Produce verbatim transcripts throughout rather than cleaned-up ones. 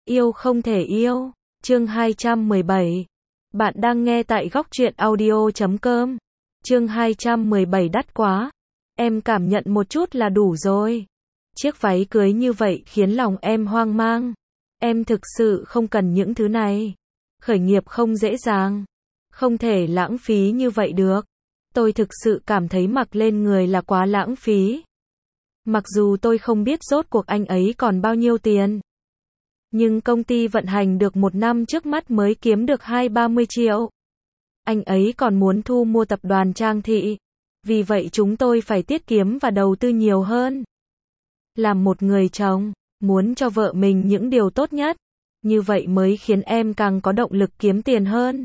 Yêu không thể yêu. Chương hai trăm mười bảy. Bạn đang nghe tại góc truyện audio chấm com. Chương hai trăm mười bảy đắt quá. Em cảm nhận một chút là đủ rồi. Chiếc váy cưới như vậy khiến lòng em hoang mang. Em thực sự không cần những thứ này. Khởi nghiệp không dễ dàng. Không thể lãng phí như vậy được. Tôi thực sự cảm thấy mặc lên người là quá lãng phí. Mặc dù tôi không biết rốt cuộc anh ấy còn bao nhiêu tiền. Nhưng công ty vận hành được một năm trước mắt mới kiếm được hai ba mươi triệu. Anh ấy còn muốn thu mua tập đoàn Trang Thị. Vì vậy chúng tôi phải tiết kiệm và đầu tư nhiều hơn. Làm một người chồng, muốn cho vợ mình những điều tốt nhất. Như vậy mới khiến em càng có động lực kiếm tiền hơn.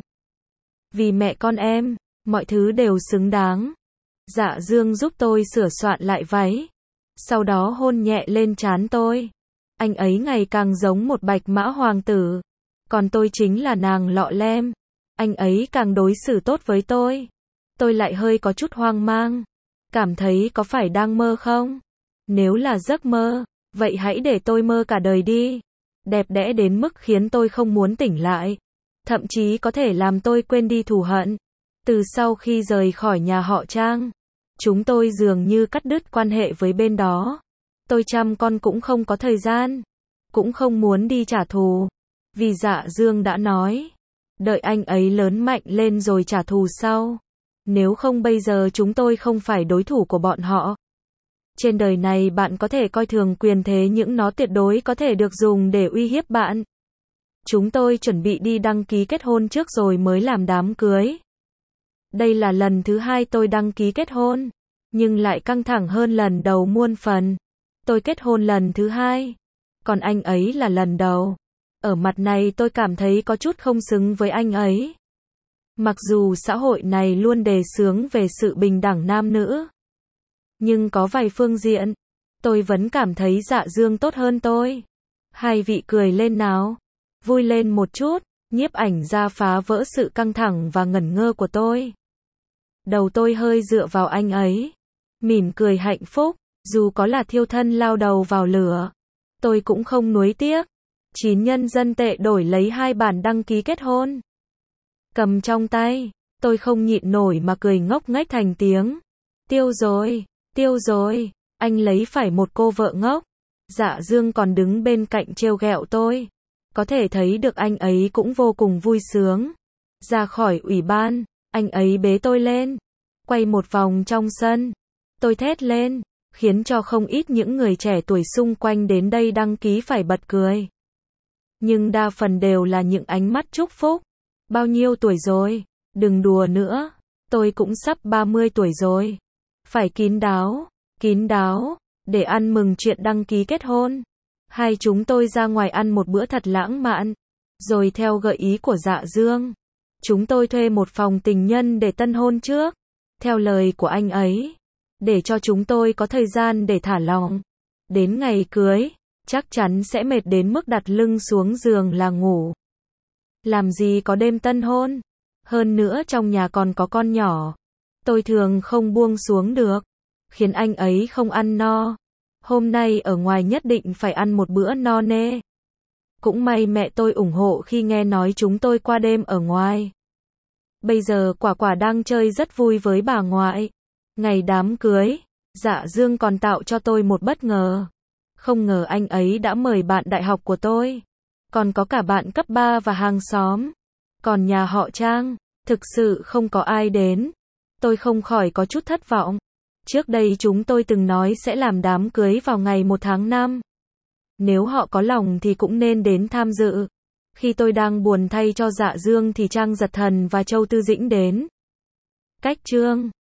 Vì mẹ con em, mọi thứ đều xứng đáng. Dạ Dương giúp tôi sửa soạn lại váy. Sau đó hôn nhẹ lên trán tôi. Anh ấy ngày càng giống một bạch mã hoàng tử. Còn tôi chính là nàng lọ lem. Anh ấy càng đối xử tốt với tôi. Tôi lại hơi có chút hoang mang. Cảm thấy có phải đang mơ không? Nếu là giấc mơ, vậy hãy để tôi mơ cả đời đi. Đẹp đẽ đến mức khiến tôi không muốn tỉnh lại. Thậm chí có thể làm tôi quên đi thù hận. Từ sau khi rời khỏi nhà họ Trang, chúng tôi dường như cắt đứt quan hệ với bên đó. Tôi chăm con cũng không có thời gian. Cũng không muốn đi trả thù. Vì Dạ Dương đã nói. Đợi anh ấy lớn mạnh lên rồi trả thù sau. Nếu không bây giờ chúng tôi không phải đối thủ của bọn họ. Trên đời này bạn có thể coi thường quyền thế nhưng nó tuyệt đối có thể được dùng để uy hiếp bạn. Chúng tôi chuẩn bị đi đăng ký kết hôn trước rồi mới làm đám cưới. Đây là lần thứ hai tôi đăng ký kết hôn. Nhưng lại căng thẳng hơn lần đầu muôn phần. Tôi kết hôn lần thứ hai. Còn anh ấy là lần đầu. Ở mặt này tôi cảm thấy có chút không xứng với anh ấy. Mặc dù xã hội này luôn đề xướng về sự bình đẳng nam nữ. Nhưng có vài phương diện, tôi vẫn cảm thấy Dạ Dương tốt hơn tôi. Hai vị cười lên nào. Vui lên một chút. Nhiếp ảnh ra phá vỡ sự căng thẳng và ngẩn ngơ của tôi. Đầu tôi hơi dựa vào anh ấy. Mỉm cười hạnh phúc. Dù có là thiêu thân lao đầu vào lửa, tôi cũng không nuối tiếc. Chín nhân dân tệ đổi lấy hai bản đăng ký kết hôn. Cầm trong tay, tôi không nhịn nổi mà cười ngốc nghếch thành tiếng. Tiêu rồi, tiêu rồi, anh lấy phải một cô vợ ngốc. Dạ Dương còn đứng bên cạnh trêu ghẹo tôi. Có thể thấy được anh ấy cũng vô cùng vui sướng. Ra khỏi ủy ban, anh ấy bế tôi lên. Quay một vòng trong sân. Tôi thét lên. Khiến cho không ít những người trẻ tuổi xung quanh đến đây đăng ký phải bật cười. Nhưng đa phần đều là những ánh mắt chúc phúc. Bao nhiêu tuổi rồi? Đừng đùa nữa. Tôi cũng sắp ba mươi tuổi rồi. Phải kín đáo, kín đáo, để ăn mừng chuyện đăng ký kết hôn. Hai chúng tôi ra ngoài ăn một bữa thật lãng mạn. Rồi theo gợi ý của Dạ Dương, chúng tôi thuê một phòng tình nhân để tân hôn trước. Theo lời của anh ấy. Để cho chúng tôi có thời gian để thả lỏng. Đến ngày cưới, chắc chắn sẽ mệt đến mức đặt lưng xuống giường là ngủ. Làm gì có đêm tân hôn. Hơn nữa trong nhà còn có con nhỏ. Tôi thường không buông xuống được. Khiến anh ấy không ăn no. Hôm nay ở ngoài nhất định phải ăn một bữa no nê. Cũng may mẹ tôi ủng hộ khi nghe nói chúng tôi qua đêm ở ngoài. Bây giờ Quả Quả đang chơi rất vui với bà ngoại. Ngày đám cưới, Dạ Dương còn tạo cho tôi một bất ngờ. Không ngờ anh ấy đã mời bạn đại học của tôi. Còn có cả bạn cấp ba và hàng xóm. Còn nhà họ Trang, thực sự không có ai đến. Tôi không khỏi có chút thất vọng. Trước đây chúng tôi từng nói sẽ làm đám cưới vào ngày một tháng năm. Nếu họ có lòng thì cũng nên đến tham dự. Khi tôi đang buồn thay cho Dạ Dương thì Trang Giật Thần và Châu Tư Dĩnh đến. Cách chương